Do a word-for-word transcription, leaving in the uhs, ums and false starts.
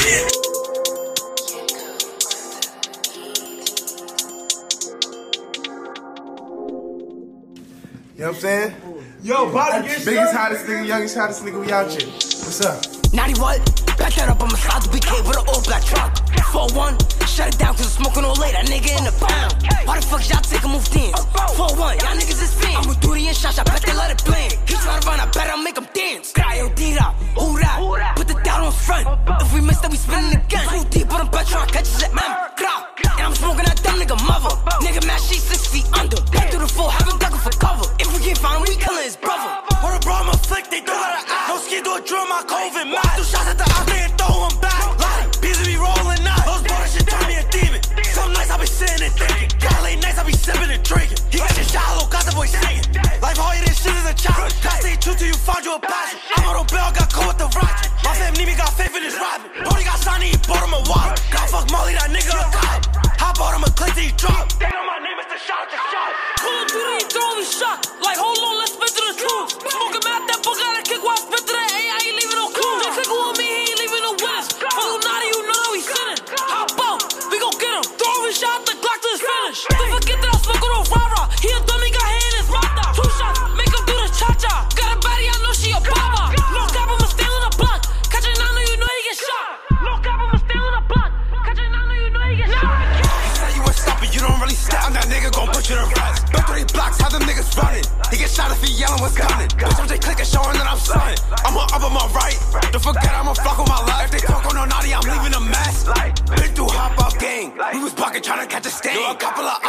You know what I'm saying? Yo, body get Biggest, hottest nigga, youngest, hottest nigga, we out here. What's up? Naughty what? Back that up, I'ma slide to B K with an old black truck. four one, shut it down cause I'm smoking all late, that nigga in the pound. Why the fuck y'all take a move dance? four one, y'all niggas is fans. I'm with Duty and Shash, I bet they let it blend. He try to run, I bet I'll make him dance. Cryo D-Dot, who that? Put the doubt on front. If we miss that, we spinning again. Too deep, but I'm bet trying to catch us at man. And I'm smoking that dumb nigga mother. Nigga mad, she six feet under. Back through the floor, have him ducking for cover. If we can't find him, we killing his brother. What a bro, I'm a flick, they throw out an eye. No ski, do a drill, my COVID mad. Do shots at the eye, they throw him back. Like, bees be rolling out. Those brothers should turn me a demon. Some nights I be sitting and thinking. Got late nights I be sipping and drinking. He got your shallow, got the boy singing. Life hard, this shit is a challenge. God stay true till you find you a passion. I'm on a bell, got cold with the rocket. My fam need me, got faith in his rapping. Brody got signed, he bought him a wallet. Got fuck Molly, that nigga a cop. I bought him a click till he drop. They know my name is the shot, the shot. Call of Duty, he throw his shot. Like, hold on, let's spit to the truth. Smoking mad, that book got a kick while I spit to that A I ain't leaving no clue. They click on me, he ain't leaving no winners. Follow Naughty, you know that we sinning. Hop out, we gon' get him. Throw his shot, the Glock to his finish. Don't forget that I'm smoking on rah-rah. He a dummy, got hand in his mouth. Two shots, make him do the cha-cha. Got a baddie, I know she a baba. No cap, I'ma steal in the block. Catch it now, know you know he get shot. No cap, I'ma steal in the block. Catch it now, know you know he get shot. He said you would stop it, you don't really stop. I'm that nigga gon' put you to rest. Back three blocks, how them niggas running. He get shot if he yelling what's coming. Bitch, I'm just clicking, showing that I'm something. I'm on up on my right. Don't forget I'ma flock with my life. If they talk on no naughty, I'm leaving a mess. Been through hop up gang. We was bucking trying to catch a stain. Yo, a couple of